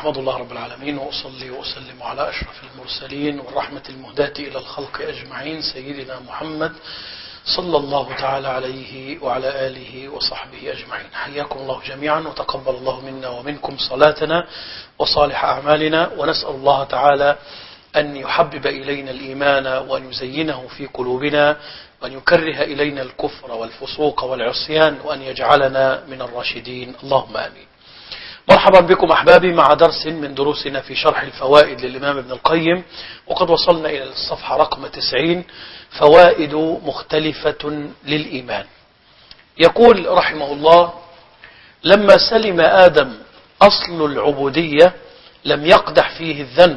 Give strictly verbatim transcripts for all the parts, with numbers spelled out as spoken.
أحمد الله رب العالمين وأصلي وأسلم على أشرف المرسلين والرحمة المهداة إلى الخلق أجمعين سيدنا محمد صلى الله تعالى عليه وعلى آله وصحبه أجمعين. حياكم الله جميعا وتقبل الله منا ومنكم صلاتنا وصالح أعمالنا، ونسأل الله تعالى أن يحبب إلينا الإيمان وأن يزينه في قلوبنا وأن يكره إلينا الكفر والفسوق والعصيان وأن يجعلنا من الراشدين، اللهم آمين. مرحبا بكم أحبابي مع درس من دروسنا في شرح الفوائد للإمام ابن القيم، وقد وصلنا إلى الصفحة رقم تسعين، فوائد مختلفة للإيمان. يقول رحمه الله: لما سلم آدم أصل العبودية لم يقدح فيه الذنب.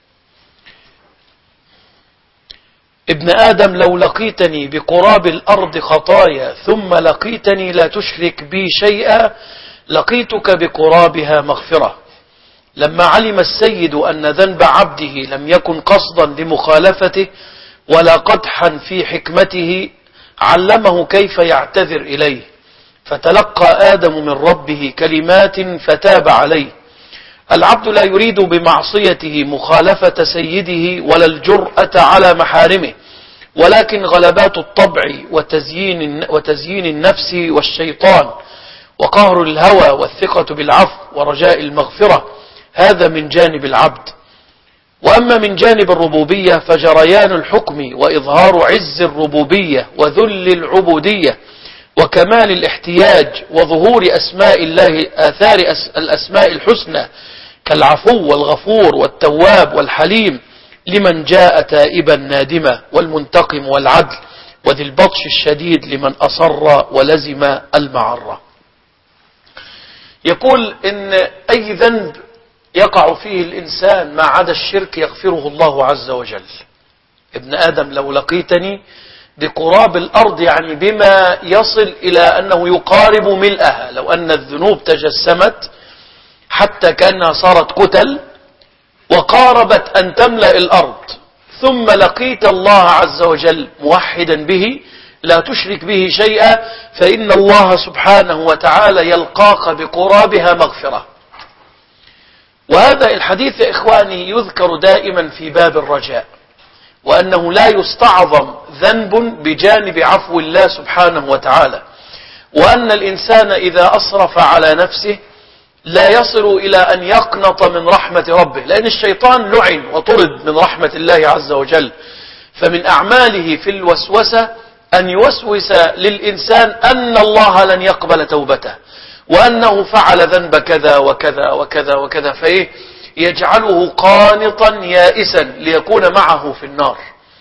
ابن آدم لو لقيتني بقراب الأرض خطايا ثم لقيتني لا تشرك بي شيئا لقيتك بقرابها مغفرة. لما علم السيد أن ذنب عبده لم يكن قصدا لمخالفته ولا قدحا في حكمته علمه كيف يعتذر إليه، فتلقى آدم من ربه كلمات فتاب عليه. العبد لا يريد بمعصيته مخالفة سيده ولا الجرأة على محارمه، ولكن غلبات الطبع وتزيين, وتزيين النفس والشيطان وقهر الهوى والثقة بالعفو ورجاء المغفرة، هذا من جانب العبد. وأما من جانب الربوبية فجريان الحكم وإظهار عز الربوبية وذل العبودية وكمال الاحتياج وظهور أسماء الله، آثار الأسماء الحسنى كالعفو والغفور والتواب والحليم لمن جاء تائبا نادما، والمنتقم والعدل وذي البطش الشديد لمن أصر ولزم المعرة. يقول إن أي ذنب يقع فيه الإنسان ما عدا الشرك يغفره الله عز وجل. ابن آدم لو لقيتني بقراب الأرض، يعني بما يصل إلى أنه يقارب ملئها، لو أن الذنوب تجسمت حتى كأنها صارت كتل وقاربت أن تملأ الأرض، ثم لقيت الله عز وجل موحدا به لا تشرك به شيئا، فإن الله سبحانه وتعالى يلقاك بقرابها مغفرة. وهذا الحديث يا إخواني يذكر دائما في باب الرجاء، وأنه لا يستعظم ذنب بجانب عفو الله سبحانه وتعالى، وأن الإنسان إذا أسرف على نفسه لا يصل إلى أن يقنط من رحمة ربه، لأن الشيطان لعن وطرد من رحمة الله عز وجل. فمن أعماله في الوسوسة أن يوسوس للإنسان أن الله لن يقبل توبته، وأنه فعل ذنب كذا وكذا وكذا وكذا، فإيه يجعله قانطا يائسا ليكون معه في النار.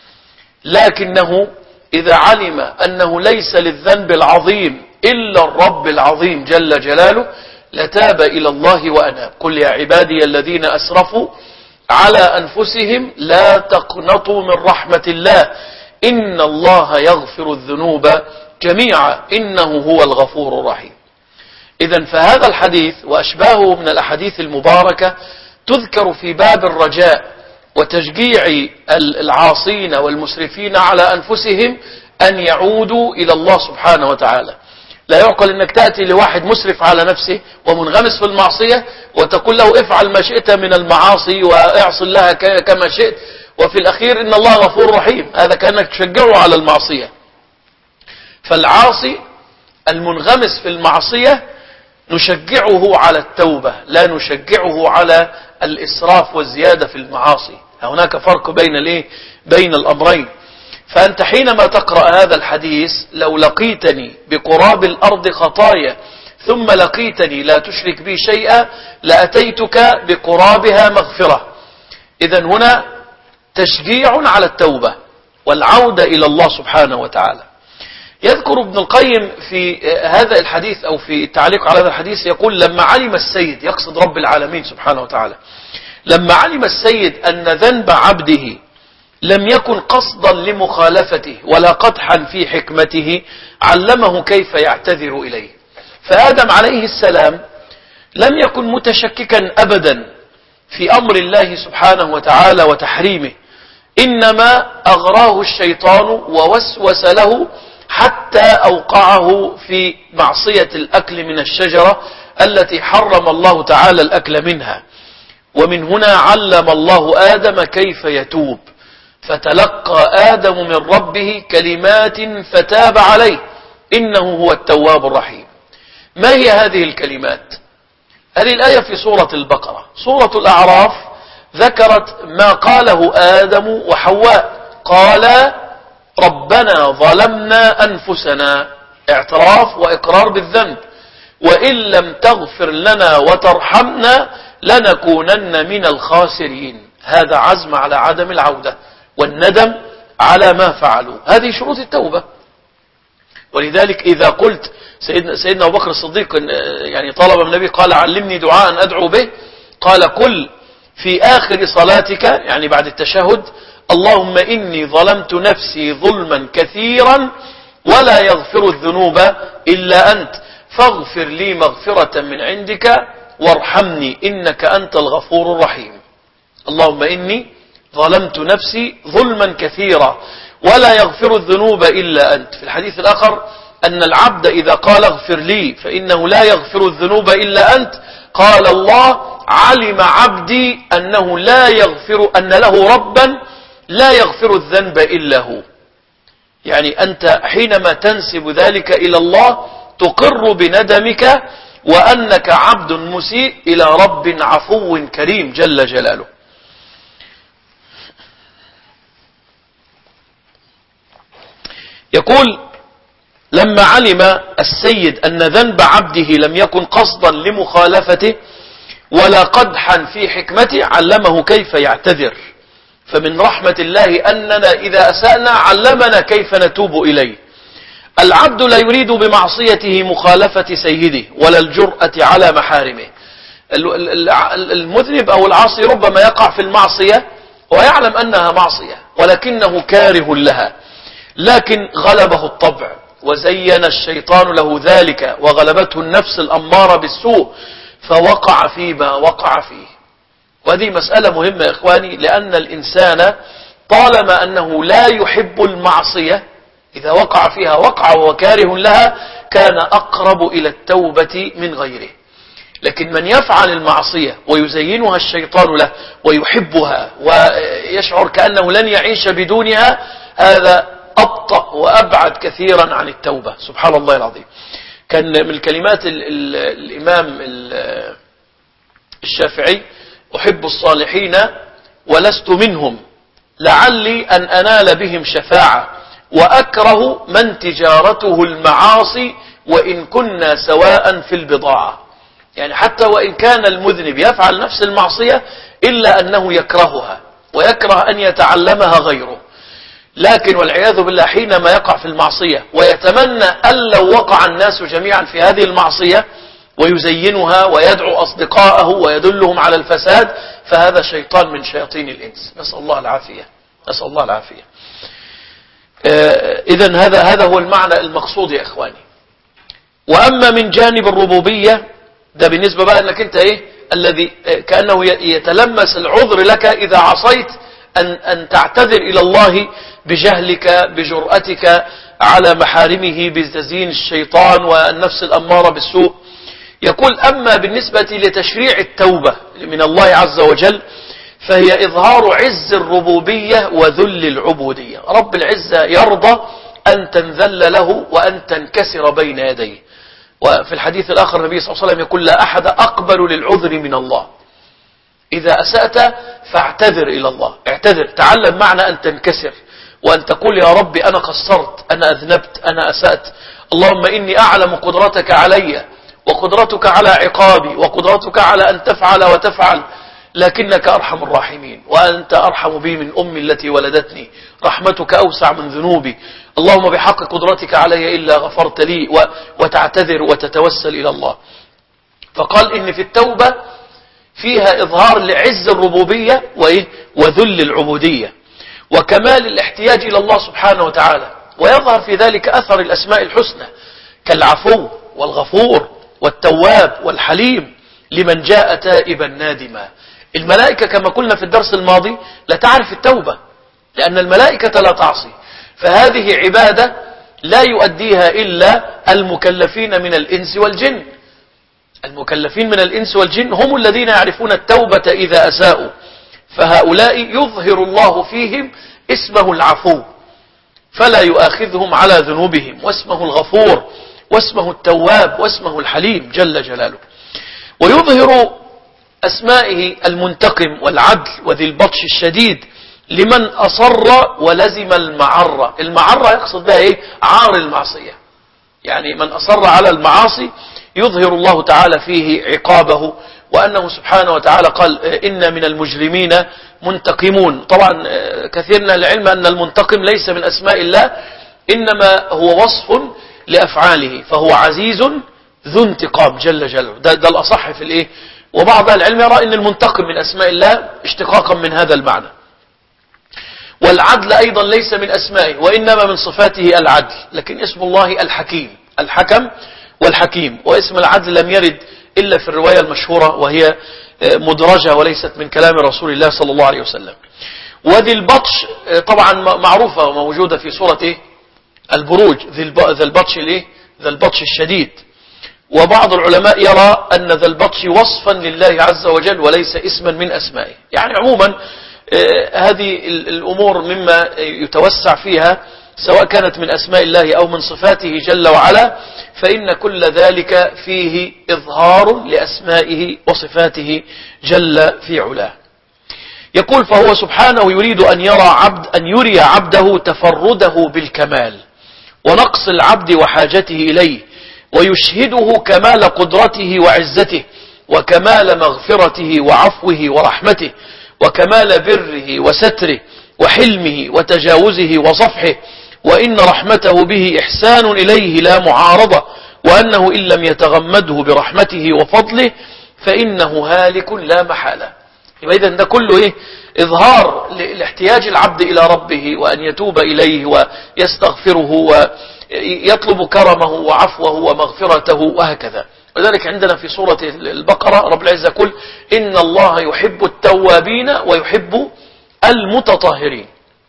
لكنه إذا علم أنه ليس للذنب العظيم إلا الرب العظيم جل جلاله لتاب إلى الله وأناب. قل يا عبادي الذين أسرفوا على أنفسهم لا تقنطوا من رحمة الله إن الله يغفر الذنوب جميعا إنه هو الغفور الرحيم. إذن فهذا الحديث وأشباهه من الأحاديث المباركة تذكر في باب الرجاء وتشجيع العاصين والمسرفين على أنفسهم أن يعودوا إلى الله سبحانه وتعالى. لا يعقل أنك تأتي لواحد مسرف على نفسه ومنغمس في المعصية وتقول له افعل ما شئت من المعاصي واعص الله كما شئت، وفي الأخير إن الله غفور رحيم. هذا كأنك تشجعه على المعصية. فالعاصي المنغمس في المعصية نشجعه على التوبة، لا نشجعه على الإسراف والزيادة في المعاصي. هناك فرق بين الايه بين الأمرين. فأنت حينما تقرأ هذا الحديث لو لقيتني بقراب الأرض خطايا ثم لقيتني لا تشرك بي شيئا لأتيتك بقرابها مغفرة. إذن هنا تشجيع على التوبة والعودة إلى الله سبحانه وتعالى. يذكر ابن القيم في هذا الحديث أو في التعليق على هذا الحديث يقول: لما علم السيد، يقصد رب العالمين سبحانه وتعالى، لما علم السيد أن ذنب عبده لم يكن قصدا لمخالفته ولا قدحا في حكمته علمه كيف يعتذر إليه. فآدم عليه السلام لم يكن متشككا أبدا في أمر الله سبحانه وتعالى وتحريمه، إنما أغراه الشيطان ووسوس له حتى أوقعه في معصية الأكل من الشجرة التي حرم الله تعالى الأكل منها. ومن هنا علم الله آدم كيف يتوب، فتلقى آدم من ربه كلمات فتاب عليه إنه هو التواب الرحيم. ما هي هذه الكلمات؟ هذه الآية في سورة البقرة. سورة الأعراف ذكرت ما قاله آدم وحواء، قال ربنا ظلمنا أنفسنا، اعتراف وإقرار بالذنب، وإن لم تغفر لنا وترحمنا لنكونن من الخاسرين. هذا عزم على عدم العودة والندم على ما فعلوا. هذه شروط التوبة. ولذلك إذا قلت سيدنا, سيدنا أبو بكر الصديق يعني طلب من النبي قال علمني دعاء أدعو به، قال قل في آخر صلاتك يعني بعد التشهد اللهم إني ظلمت نفسي ظلما كثيرا ولا يغفر الذنوب إلا أنت فاغفر لي مغفرة من عندك وارحمني إنك أنت الغفور الرحيم. اللهم إني ظلمت نفسي ظلما كثيرا ولا يغفر الذنوب إلا أنت. في الحديث الآخر أن العبد إذا قال اغفر لي فإنه لا يغفر الذنوب إلا أنت، قال الله علم عبدي أنه لا يغفر أن له ربا لا يغفر الذنب إلا هو. يعني أنت حينما تنسب ذلك إلى الله تقر بندمك وأنك عبد مسيء إلى رب عفو كريم جل جلاله. يقول لما علم السيد أن ذنب عبده لم يكن قصدا لمخالفته ولا قدحا في حكمته علمه كيف يعتذر. فمن رحمة الله أننا إذا أسأنا علمنا كيف نتوب إليه. العبد لا يريد بمعصيته مخالفة سيده ولا الجرأة على محارمه. المذنب أو العاصي ربما يقع في المعصية ويعلم أنها معصية ولكنه كاره لها، لكن غلبه الطبع وزين الشيطان له ذلك وغلبته النفس الأمارة بالسوء فوقع فيما وقع فيه. وهذه مسألة مهمة يا إخواني، لأن الإنسان طالما أنه لا يحب المعصية إذا وقع فيها وقع وكاره لها كان أقرب إلى التوبة من غيره. لكن من يفعل المعصية ويزينها الشيطان له ويحبها ويشعر كأنه لن يعيش بدونها هذا أبطأ وأبعد كثيرا عن التوبة. سبحان الله العظيم. كان من الكلمات ال ال الإمام ال الشافعي أحب الصالحين ولست منهم لعلي أن أنال بهم شفاعة وأكره من تجارته المعاصي وإن كنا سواء في البضاعة. يعني حتى وإن كان المذنب يفعل نفس المعصية إلا أنه يكرهها ويكره أن يتعلمها غيره. لكن والعياذ بالله حينما يقع في المعصية ويتمنى أن لو وقع الناس جميعا في هذه المعصية ويزينها ويدعو أصدقائه ويدلهم على الفساد فهذا شيطان من شياطين الإنس. نسأل الله العافية. نسأل الله العافية. إذن هذا هذا هو المعنى المقصود يا إخواني. وأما من جانب الربوبية ده بالنسبة بقى أنك أنت إيه الذي كأنه يتلمس العذر لك إذا عصيت أن أن تعتذر إلى الله بجهلك بجرأتك على محارمه بتزيين الشيطان والنفس الأمارة بالسوء. يقول أما بالنسبة لتشريع التوبة من الله عز وجل فهي إظهار عز الربوبية وذل العبودية. رب العزة يرضى أن تنذل له وأن تنكسر بين يديه. وفي الحديث الآخر النبي صلى الله عليه وسلم يقول لا أحد أقبل للعذر من الله. إذا أسأت فاعتذر إلى الله، اعتذر، تعلم معنى أن تنكسر وأن تقول يا ربي أنا قصرت، أنا أذنبت، أنا أسأت، اللهم إني أعلم قدرتك علي وقدرتك على عقابي وقدرتك على أن تفعل وتفعل، لكنك أرحم الراحمين وأنت أرحم بي من أمي التي ولدتني، رحمتك أوسع من ذنوبي، اللهم بحق قدرتك علي إلا غفرت لي، وتعتذر وتتوسل إلى الله. فقال إن في التوبة فيها إظهار لعز الربوبية وذل العبودية وكمال الاحتياج إلى الله سبحانه وتعالى، ويظهر في ذلك أثر الأسماء الحسنى كالعفو والغفور والتواب والحليم لمن جاء تائبا نادما. الملائكة كما قلنا في الدرس الماضي لا تعرف التوبة لأن الملائكة لا تعصي، فهذه عبادة لا يؤديها إلا المكلفين من الإنس والجن. المكلفين من الإنس والجن هم الذين يعرفون التوبة إذا أساءوا، فهؤلاء يظهر الله فيهم اسمه العفو فلا يؤاخذهم على ذنوبهم، واسمه الغفور واسمه التواب واسمه الحليم جل جلاله. ويظهر أسمائه المنتقم والعدل وذي البطش الشديد لمن أصر ولزم المعرة. المعرة يقصد بها إيه؟ عار المعصية، يعني من أصر على المعاصي يظهر الله تعالى فيه عقابه، وأنه سبحانه وتعالى قال إن من المجرمين منتقمون. طبعا كثير من العلم أن المنتقم ليس من أسماء الله، إنما هو وصف لأفعاله، فهو عزيز ذو انتقام جل جلاله. ده, ده الأصح في الإيه. وبعض العلم يرى أن المنتقم من أسماء الله اشتقاقا من هذا المعنى. والعدل أيضا ليس من أسمائه، وإنما من صفاته العدل، لكن اسم الله الحكيم، الحكم والحكيم. واسم العدل لم يرد إلا في الرواية المشهورة وهي مدرجة وليست من كلام رسول الله صلى الله عليه وسلم. وذي البطش طبعا معروفة وموجودة في سورة إيه؟ البروج، ذي البطش الإيه؟ ذي البطش الشديد. وبعض العلماء يرى أن ذا البطش وصفا لله عز وجل وليس اسما من أسمائه. يعني عموما هذه الأمور مما يتوسع فيها سواء كانت من أسماء الله أو من صفاته جل وعلا، فإن كل ذلك فيه إظهار لأسمائه وصفاته جل في علاه. يقول فهو سبحانه يريد أن يرى عبد أن يري عبده تفرده بالكمال ونقص العبد وحاجته إليه، ويشهده كمال قدرته وعزته، وكمال مغفرته وعفوه ورحمته، وكمال بره وستره وحلمه وتجاوزه وصفحه، وإن رحمته به إحسان إليه لا معارضة، وأنه إن لم يتغمده برحمته وفضله فإنه هالك لا محالة. إذن ده كله إيه؟ إظهار لاحتياج العبد إلى ربه، وأن يتوب إليه ويستغفره ويطلب كرمه وعفوه ومغفرته وهكذا. وذلك عندنا في سورة البقرة رب العزة يقول إن الله يحب التوابين ويحب المتطهرين.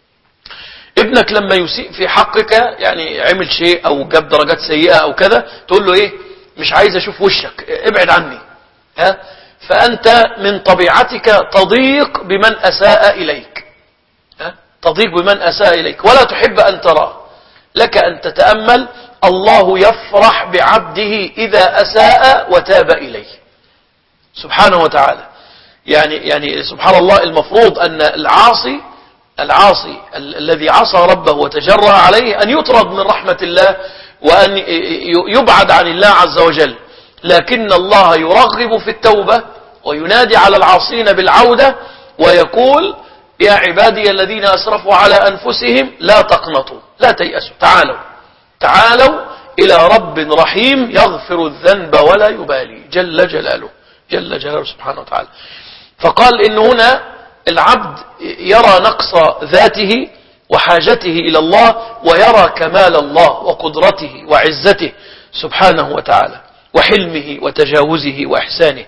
ابنك لما يسيء في حقك، يعني عمل شيء أو جاب درجات سيئة أو كذا، تقول له إيه؟ مش عايز أشوف وشك، ابعد عني. ها؟ فأنت من طبيعتك تضيق بمن أساء إليك، ها؟ تضيق بمن أساء إليك ولا تحب أن تراه. لك أن تتأمل الله يفرح بعبده إذا أساء وتاب إليه سبحانه وتعالى. يعني يعني سبحان الله، المفروض أن العاصي العاصي ال الذي عصى ربه وتجرأ عليه أن يطرد من رحمة الله وأن يبعد عن الله عز وجل، لكن الله يرغب في التوبة وينادي على العاصين بالعودة ويقول يا عبادي الذين أسرفوا على أنفسهم لا تقنطوا لا تيأسوا، تعالوا تعالوا إلى رب رحيم يغفر الذنب ولا يبالي جل جلاله جل جلاله سبحانه وتعالى. فقال إن هنا العبد يرى نقص ذاته وحاجته إلى الله، ويرى كمال الله وقدرته وعزته سبحانه وتعالى وحلمه وتجاوزه وإحسانه.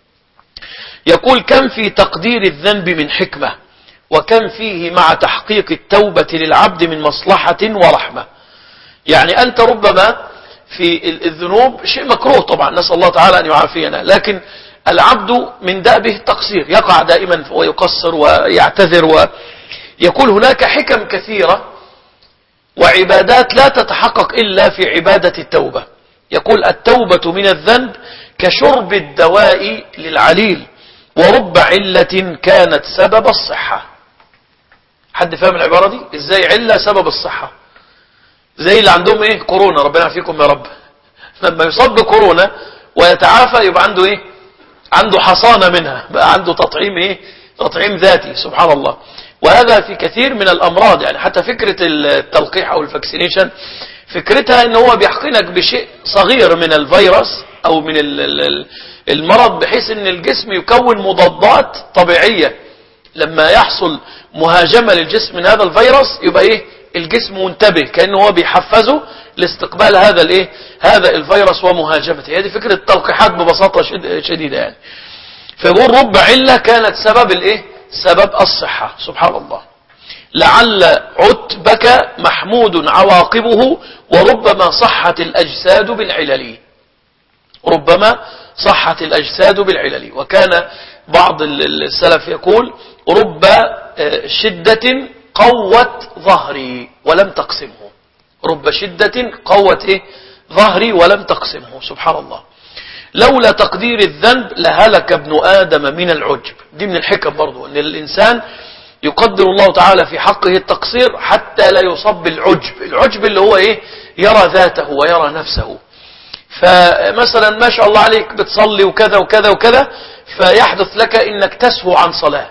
يقول كم في تقدير الذنب من حكمة، وكم فيه مع تحقيق التوبة للعبد من مصلحة ورحمة. يعني أنت ربما في الذنوب شيء مكروه طبعا، نسأل الله تعالى أن يعافينا، لكن العبد من دأبه التقصير، يقع دائما ويقصر ويعتذر، ويقول هناك حكم كثيرة وعبادات لا تتحقق إلا في عبادة التوبة. يقول التوبة من الذنب كشرب الدواء للعليل، ورب علة كانت سبب الصحة. حد فاهم العبارة دي؟ ازاي علة سبب الصحة؟ زي اللي عندهم ايه؟ كورونا، ربنا يعافيكم يا رب. لما يصاب بكورونا ويتعافى يبقى عنده ايه؟ عنده حصانة منها، بقى عنده تطعيم ايه؟ تطعيم ذاتي سبحان الله. وهذا في كثير من الامراض، يعني حتى فكرة التلقيح او الفاكسينيشن فكرتها ان هو بيحقنك بشيء صغير من الفيروس او من المرض، بحيث ان الجسم يكون مضادات طبيعية. لما يحصل مهاجمة للجسم من هذا الفيروس يبقى ايه؟ الجسم منتبه، كأنه هو بيحفزه لاستقبال هذا الايه؟ هذا الفيروس ومهاجمته. هذه فكرة التلقيحات ببساطة شديدة يعني. فيقول رب علة كانت سبب الايه؟ سبب الصحة سبحان الله. لعل عتبك محمود عواقبه، وربما صحت الأجساد بالعلل. ربما صحت الأجساد بالعلل. وكان بعض السلف يقول رب شدة قوت ظهري ولم تقسمه، رب شدة قوت إيه؟ ظهري ولم تقسمه. سبحان الله. لولا تقدير الذنب لهلك ابن آدم من العجب. دي من الحكم برضو أن الإنسان يقدر الله تعالى في حقه التقصير حتى لا يصاب بالعجب. العجب اللي هو إيه؟ يرى ذاته ويرى نفسه. فمثلا ما شاء الله عليك بتصلي وكذا وكذا وكذا، فيحدث لك إنك تسهو عن صلاة،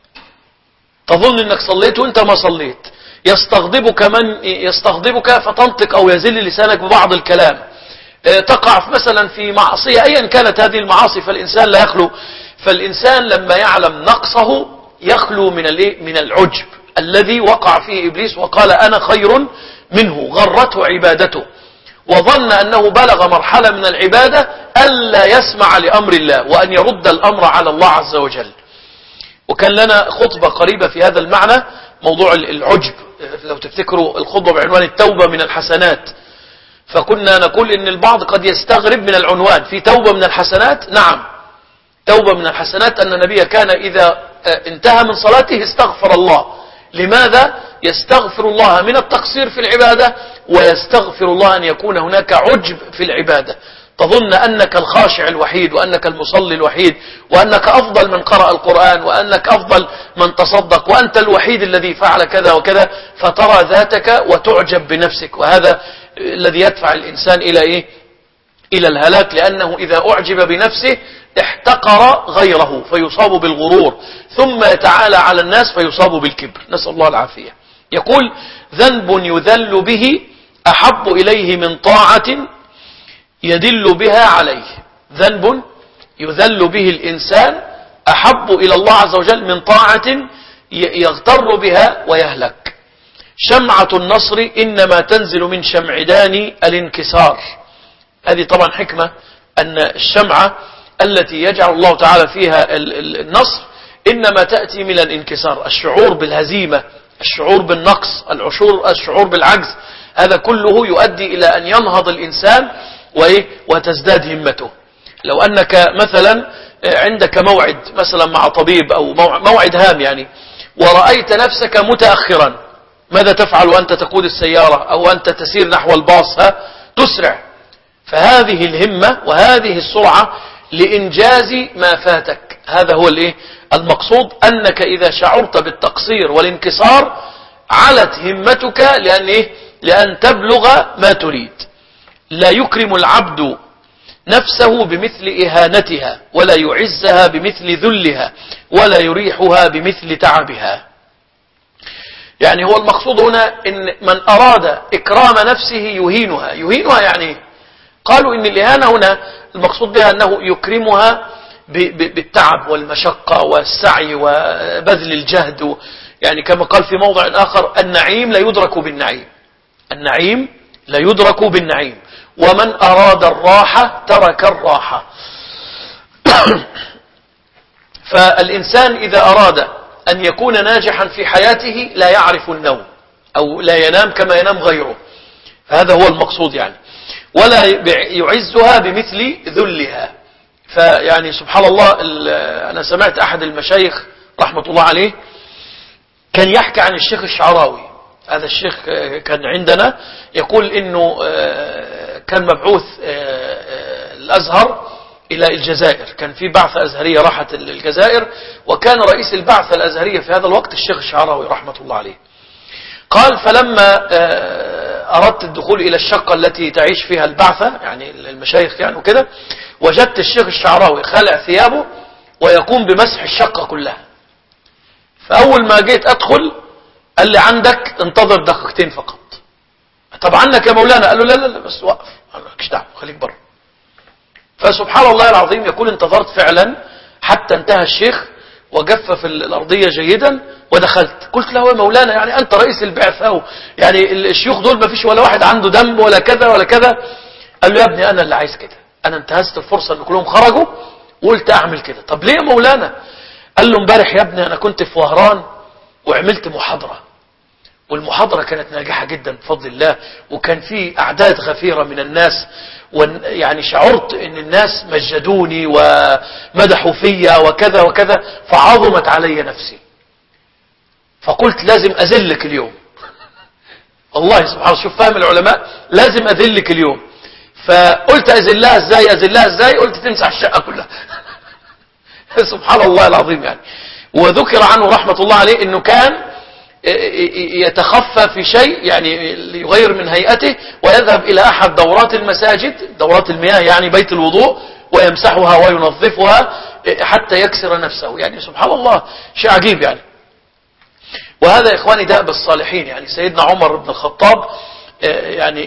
تظن إنك صليت وإنت ما صليت، يستغضبك من يستغضبك فتنطق أو يزل لسانك ببعض الكلام، تقع مثلا في معصية أيا كانت هذه المعاصي، فالإنسان لا يخلو. فالإنسان لما يعلم نقصه يخلو من من العجب الذي وقع فيه إبليس وقال أنا خير منه، غرته عبادته وظن أنه بلغ مرحلة من العبادة ألا يسمع لأمر الله وأن يرد الأمر على الله عز وجل. وكان لنا خطبة قريبة في هذا المعنى، موضوع العجب، لو تفتكروا الخطبة بعنوان التوبة من الحسنات، فكنا نقول إن البعض قد يستغرب من العنوان في توبة من الحسنات. نعم، توبة من الحسنات أن النبي كان إذا انتهى من صلاته استغفر الله. لماذا؟ يستغفر الله من التقصير في العبادة، ويستغفر الله أن يكون هناك عجب في العبادة، تظن أنك الخاشع الوحيد وأنك المصلي الوحيد وأنك أفضل من قرأ القرآن وأنك أفضل من تصدق وأنت الوحيد الذي فعل كذا وكذا، فترى ذاتك وتعجب بنفسك. وهذا الذي يدفع الإنسان إلى إيه؟ إلى الهلاك، لأنه إذا أعجب بنفسه احتقر غيره فيصاب بالغرور، ثم يتعالى على الناس فيصاب بالكبر، نسأل الله العافية. يقول ذنب يذل به أحب إليه من طاعة يدل بها عليه. ذنب يذل به الإنسان أحب إلى الله عز وجل من طاعة يغتر بها ويهلك. شمعة النصر إنما تنزل من شمعدان الانكسار. هذه طبعا حكمة أن الشمعة التي يجعل الله تعالى فيها النصر إنما تأتي من الانكسار، الشعور بالهزيمة، الشعور بالنقص، الشعور بالعجز، هذا كله يؤدي إلى أن ينهض الإنسان وتزداد همته. لو أنك مثلا عندك موعد مثلا مع طبيب أو موعد هام يعني، ورأيت نفسك متأخرا، ماذا تفعل وأنت تقود السيارة أو أنت تسير نحو الباص؟ تسرع. فهذه الهمة وهذه السرعة لإنجاز ما فاتك. هذا هو الايه المقصود، أنك إذا شعرت بالتقصير والانكسار علت همتك لأن, إيه؟ لأن تبلغ ما تريد. لا يكرم العبد نفسه بمثل إهانتها، ولا يعزها بمثل ذلها، ولا يريحها بمثل تعبها. يعني هو المقصود هنا إن من أراد إكرام نفسه يهينها. يهينها يعني قالوا إن الإهانة هنا المقصود بها أنه يكرمها بالتعب والمشقة والسعي وبذل الجهد. يعني كما قال في موضع آخر النعيم لا يدرك بالنعيم، النعيم لا يدرك بالنعيم، ومن أراد الراحة ترك الراحة. فالإنسان إذا أراد أن يكون ناجحا في حياته لا يعرف النوم أو لا ينام كما ينام غيره، هذا هو المقصود يعني. ولا يعزها بمثل ذلها. فيعني سبحان الله، أنا سمعت أحد المشايخ رحمة الله عليه كان يحكي عن الشيخ الشعراوي. هذا الشيخ كان عندنا يقول إنه كان مبعوث الأزهر إلى الجزائر، كان في بعثة أزهرية راحت الجزائر، وكان رئيس البعثة الأزهرية في هذا الوقت الشيخ الشعراوي رحمة الله عليه. قال فلما أردت الدخول إلى الشقة التي تعيش فيها البعثة، يعني المشايخ يعني وكده، وجدت الشيخ الشعراوي خلع ثيابه ويقوم بمسح الشقة كلها. فأول ما جيت أدخل قال لي عندك انتظر دقيقتين فقط. طب عنك يا مولانا؟ قال له لا لا لا بس وقف، مالكش دعوة، خليك بره. فسبحان الله العظيم يقول انتظرت فعلا حتى انتهى الشيخ وجفف الأرضية جيدا ودخلت. قلت له يا مولانا يعني أنت رئيس البعثة أو يعني الشيوخ دول ما فيش ولا واحد عنده دم ولا كذا ولا كذا؟ قال له يا ابني أنا اللي عايز كده، أنا انتهزت الفرصة أن كلهم خرجوا وقلت أعمل كده. طب ليه يا مولانا؟ قال له امبارح يا ابني أنا كنت في وهران وعملت محاضرة، والمحاضرة كانت ناجحة جدا بفضل الله، وكان في أعداد غفيرة من الناس، ويعني شعرت ان الناس مجدوني ومدحوا فيا وكذا وكذا، فعظمت علي نفسي، فقلت لازم أذلك اليوم. الله سبحانه وتعالى، شوف فهم العلماء، لازم أذلك اليوم. فقلت أذلها ازاي أذلها ازاي قلت تمسح الشقة كلها. سبحان الله العظيم يعني. وذكر عنه رحمة الله عليه انه كان يتخفى في شيء يعني يغير من هيئته، ويذهب إلى أحد دورات المساجد، دورات المياه يعني بيت الوضوء، ويمسحها وينظفها حتى يكسر نفسه. يعني سبحان الله شيء عجيب يعني. وهذا يا إخواني دأب الصالحين. يعني سيدنا عمر بن الخطاب يعني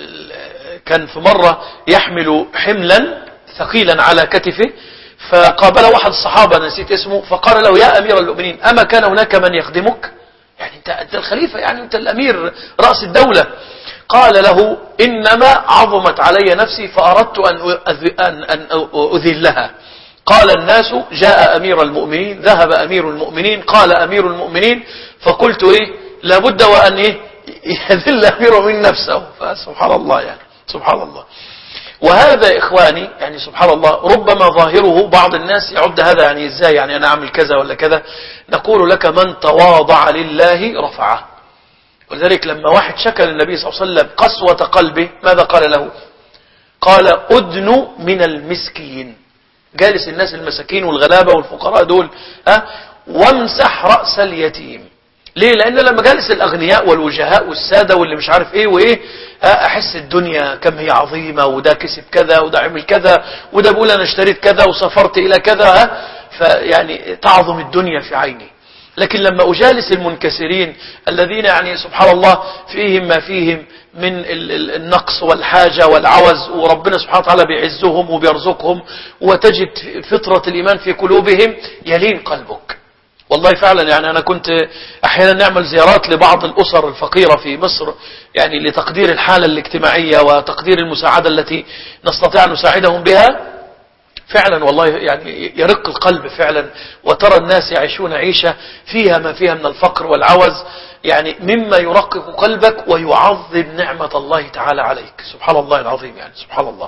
كان في مرة يحمل حملا ثقيلا على كتفه، فقابله واحد الصحابة نسيت اسمه، فقال له يا أمير المؤمنين أما كان هناك من يخدمك؟ يعني أنت, أنت الخليفة، يعني أنت الأمير رأس الدولة. قال له إنما عظمت علي نفسي فأردت أن, أن أذلها. قال الناس جاء أمير المؤمنين، ذهب أمير المؤمنين، قال أمير المؤمنين، فقلت إيه لابد وأن إيه يذل أمير من نفسه. فسبحان الله يعني سبحان الله. وهذا إخواني يعني سبحان الله ربما ظاهره بعض الناس يعد هذا يعني إزاي يعني أنا أعمل كذا ولا كذا. نقول لك من تواضع لله رفعه. ولذلك لما واحد شكى للنبي صلى الله عليه وسلم قسوة قلبه ماذا قال له؟ قال أدن من المسكين، جالس الناس المساكين والغلابة والفقراء دول أه وامسح رأس اليتيم. ليه؟ لأن لما جالس الأغنياء والوجهاء والسادة واللي مش عارف إيه وإيه أحس الدنيا كم هي عظيمة، وده كسب كذا وده عمل كذا وده بقول أنا اشتريت كذا وسافرت إلى كذا، فيعني تعظم الدنيا في عيني. لكن لما أجالس المنكسرين الذين يعني سبحان الله فيهم ما فيهم من النقص والحاجة والعوز، وربنا سبحانه وتعالى بيعزهم وبيرزقهم، وتجد فطرة الإيمان في قلوبهم، يلين قلبك. والله فعلا يعني أنا كنت أحيانا نعمل زيارات لبعض الأسر الفقيرة في مصر يعني لتقدير الحالة الاجتماعية وتقدير المساعدة التي نستطيع أن نساعدهم بها. فعلا والله يعني يرق القلب فعلا، وترى الناس يعيشون عيشة فيها ما فيها من الفقر والعوز، يعني مما يرقق قلبك ويعظم نعمة الله تعالى عليك. سبحان الله العظيم يعني سبحان الله.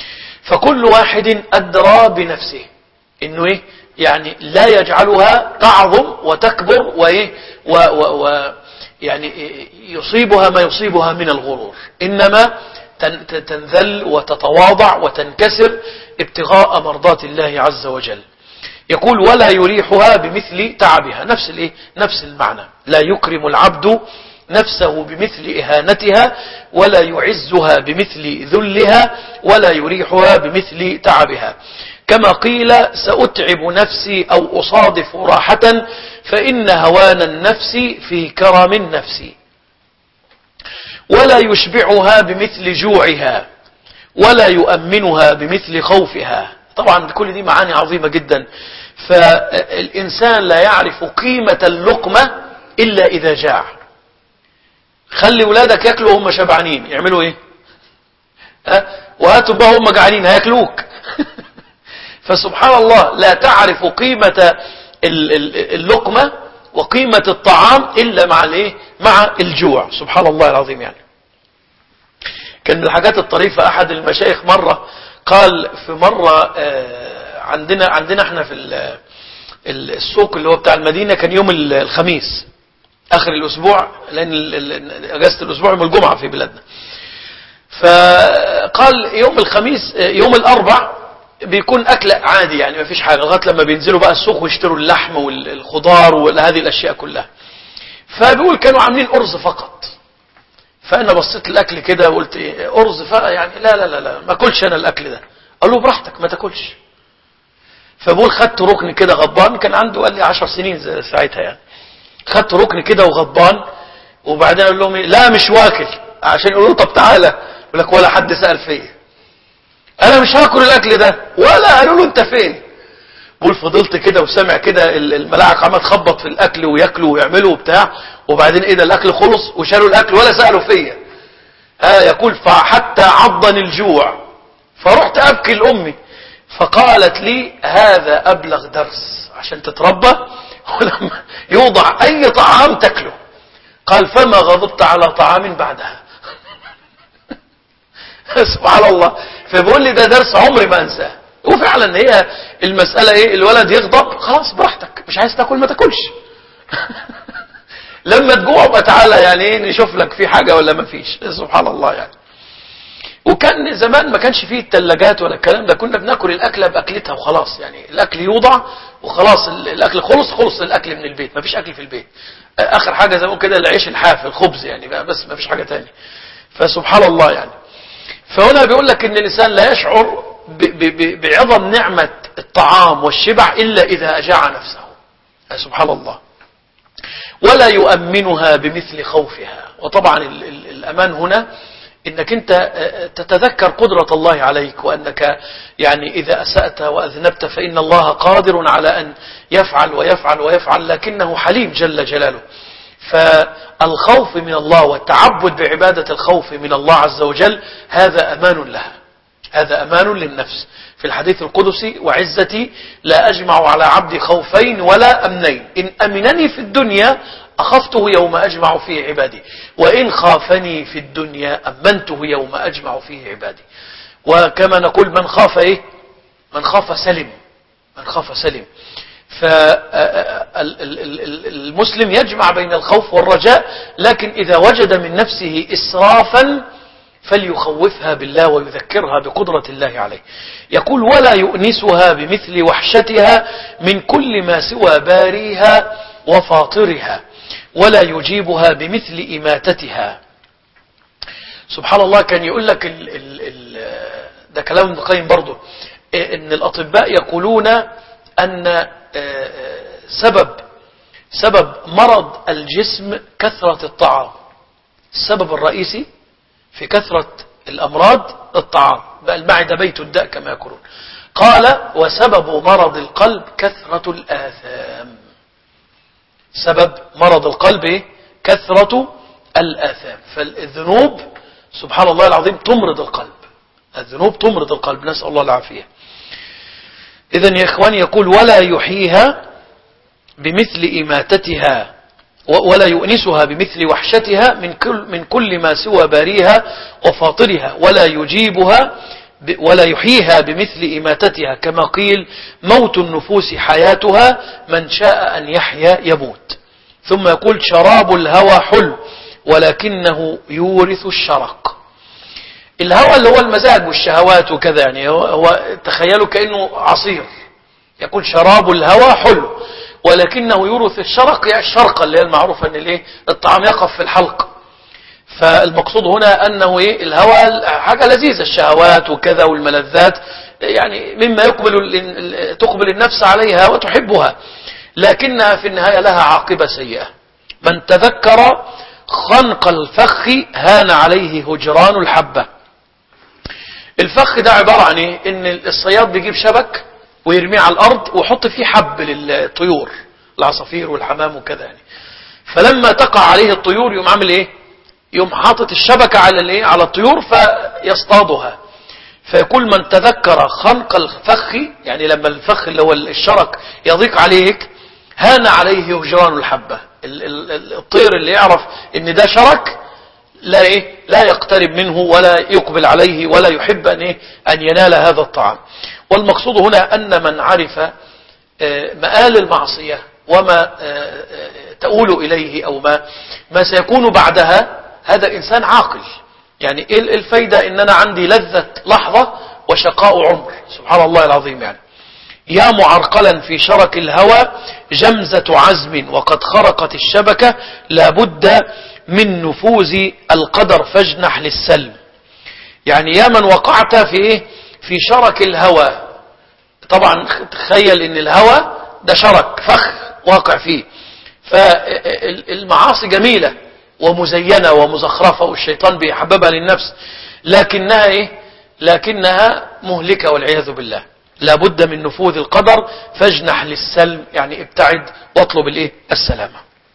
فكل واحد أدرى بنفسه إنه إيه يعني لا يجعلها تعظم وتكبر وإيه و و و يعني يصيبها ما يصيبها من الغرور، إنما تنذل وتتواضع وتنكسر ابتغاء مرضات الله عز وجل. يقول ولا يريحها بمثل تعبها، نفس الايه نفس المعنى. لا يكرم العبد نفسه بمثل إهانتها، ولا يعزها بمثل ذلها، ولا يريحها بمثل تعبها. كما قيل سأتعب نفسي أو أصادف راحة، فإن هوان النفس في كرم النفس. ولا يشبعها بمثل جوعها، ولا يؤمنها بمثل خوفها. طبعا كل دي معاني عظيمة جدا. فالإنسان لا يعرف قيمة اللقمة إلا إذا جاع. خلي ولادك يأكلوا هم شبعانين، يعملوا إيه؟ أه؟ وهاتوا بقى هم جعانين هيأكلوك. فسبحان الله لا تعرف قيمة اللقمة وقيمة الطعام إلا مع الايه مع الجوع. سبحان الله العظيم يعني. كان من الحاجات الطريفة أحد المشايخ مرة قال في مرة عندنا عندنا احنا في السوق اللي هو بتاع المدينة كان يوم الخميس آخر الأسبوع، لأن أجازة الأسبوع يوم الجمعة في بلادنا. فقال يوم الخميس يوم الأربع بيكون أكل عادي يعني ما فيش حاجة، لغاية لما بينزلوا بقى السوق ويشتروا اللحم والخضار وهذه الأشياء كلها. فبيقول كانوا عاملين أرز فقط. فأنا بصيت الأكل كده وقلت إيه أرز فقط يعني لا لا لا لا ما أكلش أنا الأكل ده. قال له براحتك ما تاكلش. فبقول خدت ركن كده غضبان، كان عنده قال لي عشر سنين ساعتها يعني. خدت ركن كده وغضبان، وبعدين قال لهم إيه لا مش واكل، عشان يقولوا طب تعالى، يقول لك ولا حد سأل فيا انا مش هاكل الاكل ده، ولا قالوا له انت فين. بقول فضلت كده وسمع كده الملاعق عمال تخبط في الاكل وياكلوا ويعملوا وبتاع، وبعدين ايه ده الاكل خلص وشالوا الاكل ولا سالوا فيا. ها يقول فحتى عضني الجوع فرحت ابكي لامي، فقالت لي هذا ابلغ درس عشان تتربى، ولما يوضع اي طعام تاكله. قال فما غضبت على طعام بعدها. سبحان الله. فبقول لي ده درس عمري ما انساه. وفعلا هي المسألة ايه، الولد يغضب خلاص براحتك، مش عايز تاكل ما تاكلش. لما تجوع بقى تعالى يعني ايه نشوف لك في حاجة ولا ما فيش. سبحان الله يعني. وكان زمان ما كانش فيه الثلاجات ولا الكلام ده، كنا بناكل الاكله باكلتها وخلاص، يعني الاكل يوضع وخلاص، الاكل خلص خلص الاكل من البيت، ما فيش اكل في البيت. اخر حاجه زي ما كده العيش الحاف الخبز يعني بقى، بس ما فيش حاجه تاني. فسبحان الله يعني. فهنا بيقول لك ان الانسان لا يشعر بعظم نعمه الطعام والشبع الا اذا اجاع نفسه. سبحان الله. ولا يؤمنها بمثل خوفها. وطبعا ال ال الامان هنا انك انت تتذكر قدرة الله عليك، وانك يعني اذا اسأت واذنبت فان الله قادر على ان يفعل ويفعل ويفعل، لكنه حليم جل جلاله. فالخوف من الله والتعبد بعبادة الخوف من الله عز وجل هذا امان لها، هذا امان للنفس. في الحديث القدسي وعزتي لا اجمع على عبدي خوفين ولا امنين، ان امنني في الدنيا أخفته يوم أجمع فيه عبادي، وإن خافني في الدنيا أمنته يوم أجمع فيه عبادي. وكما نقول من خاف إيه؟ من خاف سلم، من خاف سلم. فالمسلم يجمع بين الخوف والرجاء، لكن إذا وجد من نفسه إسرافا فليخوفها بالله ويذكرها بقدرة الله عليه. يقول ولا يؤنسها بمثل وحشتها من كل ما سوى باريها وفاطرها، ولا يجيبها بمثل إماتتها. سبحان الله. كان يقول لك ال ال ال ده كلام ابن القيم برضه، ان الأطباء يقولون أن سبب سبب مرض الجسم كثرة الطعام. السبب الرئيسي في كثرة الأمراض الطعام، بقى المعدة بيت الداء كما يقولون. قال وسبب مرض القلب كثرة الآثام. سبب مرض القلب إيه؟ كثرة الآثام. فالذنوب سبحان الله العظيم تمرض القلب، الذنوب تمرض القلب، نسأل الله العافية. إذن يا إخواني يقول ولا يحييها بمثل إماتتها، ولا يؤنسها بمثل وحشتها من كل, من كل ما سوى باريها وفاطرها، ولا يجيبها ولا يحييها بمثل إماتتها، كما قيل موت النفوس حياتها من شاء أن يحيا يموت. ثم يقول شراب الهوى حل ولكنه يورث الشرق. الهوى اللي هو المزاج والشهوات وكذا، يعني هو, هو تخيلوا كأنه عصير. يقول شراب الهوى حل ولكنه يورث الشرق، يعني الشرقة اللي هي المعروفة ان الايه الطعام يقف في الحلق. فالمقصود هنا أنه إيه الهوى حاجة لذيذة، الشهوات وكذا والملذات، يعني مما يقبل تقبل النفس عليها وتحبها، لكنها في النهاية لها عاقبة سيئة. من تذكر خنق الفخ هان عليه هجران الحبة. الفخ ده عبارة عن إيه؟ إن الصياد بيجيب شبك ويرميه على الأرض ويحط فيه حب للطيور، العصافير والحمام وكذا يعني. فلما تقع عليه الطيور يوم عامل إيه؟ يوم حاطط الشبكة على الايه على الطيور فيصطادها. فيقول من تذكر خنق الفخ، يعني لما الفخ اللي هو الشرك يضيق عليك هان عليه هجران الحبة. الطير اللي يعرف ان ده شرك لا ايه لا يقترب منه ولا يقبل عليه ولا يحب ان ايه ان ينال هذا الطعام. والمقصود هنا ان من عرف مآل المعصية وما تؤول اليه او ما ما سيكون بعدها، هذا إنسان عاقل. يعني إيه الفايدة إن أنا عندي لذة لحظة وشقاء عمر؟ سبحان الله العظيم. يعني يا معرقلا في شرك الهوى جمزة عزم وقد خرقت الشبكة لابد من نفوذ القدر فاجنح للسلم. يعني يا من وقعت في إيه في شرك الهوى. طبعا تخيل إن الهوى ده شرك فخ واقع فيه. فالمعاصي جميلة ومزينة ومزخرفة والشيطان بيحببها للنفس، لكنها إيه؟ لكنها مهلكة والعياذ بالله. لابد من نفوذ القدر فاجنح للسلم، يعني ابتعد واطلب الايه السلامة.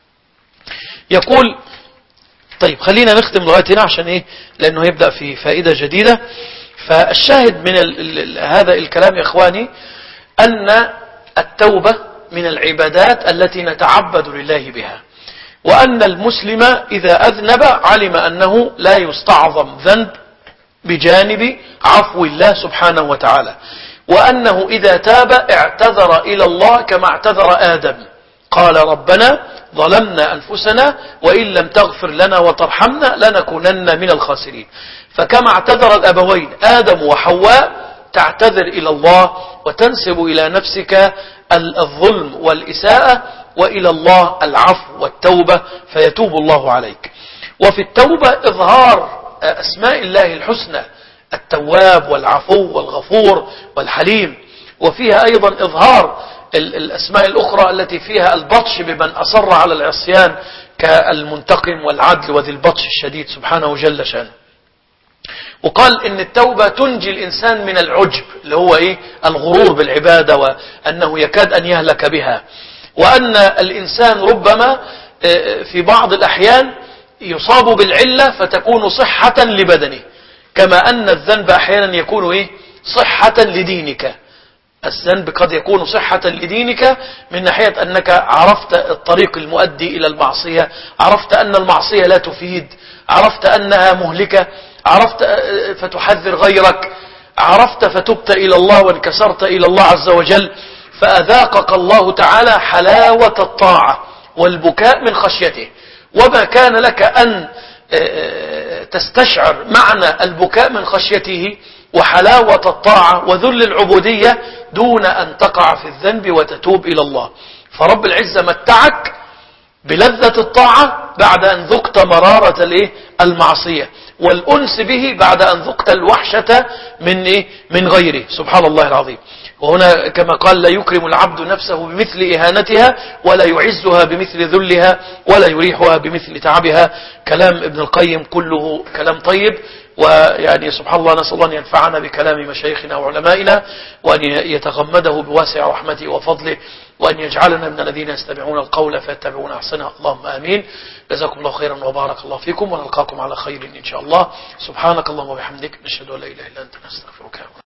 يقول طيب خلينا نختم لغاية هنا عشان ايه لانه يبدأ في فائدة جديدة. فالشاهد من ال ال هذا الكلام يا اخواني ان التوبة من العبادات التي نتعبد لله بها، وأن المسلم إذا أذنب علم أنه لا يستعظم ذنب بجانب عفو الله سبحانه وتعالى، وأنه إذا تاب اعتذر إلى الله كما اعتذر آدم، قال ربنا ظلمنا أنفسنا وإن لم تغفر لنا وترحمنا لنكونن من الخاسرين. فكما اعتذر الأبوين آدم وحواء تعتذر إلى الله وتنسب إلى نفسك الظلم والإساءة، وإلى الله العفو والتوبة فيتوب الله عليك. وفي التوبة إظهار أسماء الله الحسنى، التواب والعفو والغفور والحليم، وفيها أيضا إظهار الأسماء الأخرى التي فيها البطش بمن أصر على العصيان كالمنتقم والعدل وذي البطش الشديد سبحانه جل شانه. وقال إن التوبة تنجي الإنسان من العجب اللي هو إيه؟ الغرور بالعبادة وأنه يكاد أن يهلك بها، وأن الإنسان ربما في بعض الأحيان يصاب بالعلة فتكون صحة لبدنه، كما أن الذنب أحيانا يكون إيه؟ صحة لدينك. الذنب قد يكون صحة لدينك من ناحية أنك عرفت الطريق المؤدي إلى المعصية، عرفت أن المعصية لا تفيد، عرفت أنها مهلكة، عرفت فتحذر غيرك، عرفت فتبت إلى الله وانكسرت إلى الله عز وجل، فأذاقك الله تعالى حلاوة الطاعة والبكاء من خشيته. وما كان لك أن تستشعر معنى البكاء من خشيته وحلاوة الطاعة وذل العبودية دون أن تقع في الذنب وتتوب إلى الله. فرب العزة متعك بلذة الطاعة بعد أن ذقت مرارة المعصية، والأنس به بعد أن ذقت الوحشة من إيه؟ من غيره سبحان الله العظيم. وهنا كما قال لا يكرم العبد نفسه بمثل إهانتها ولا يعزها بمثل ذلها ولا يريحها بمثل تعبها. كلام ابن القيم كله كلام طيب، ويعني سبحان الله نسأل الله أن ينفعنا بكلام مشايخنا وعلمائنا، وأن يتغمده بواسع رحمته وفضله، وأن يجعلنا من الذين يستمعون القول فيتبعون أحسنه. اللهم آمين. جزاكم الله خيرا وبارك الله فيكم، ونلقاكم على خير إن شاء الله. سبحانك اللهم وبحمدك نشهد أن لا إله إلا أنت نستغفرك.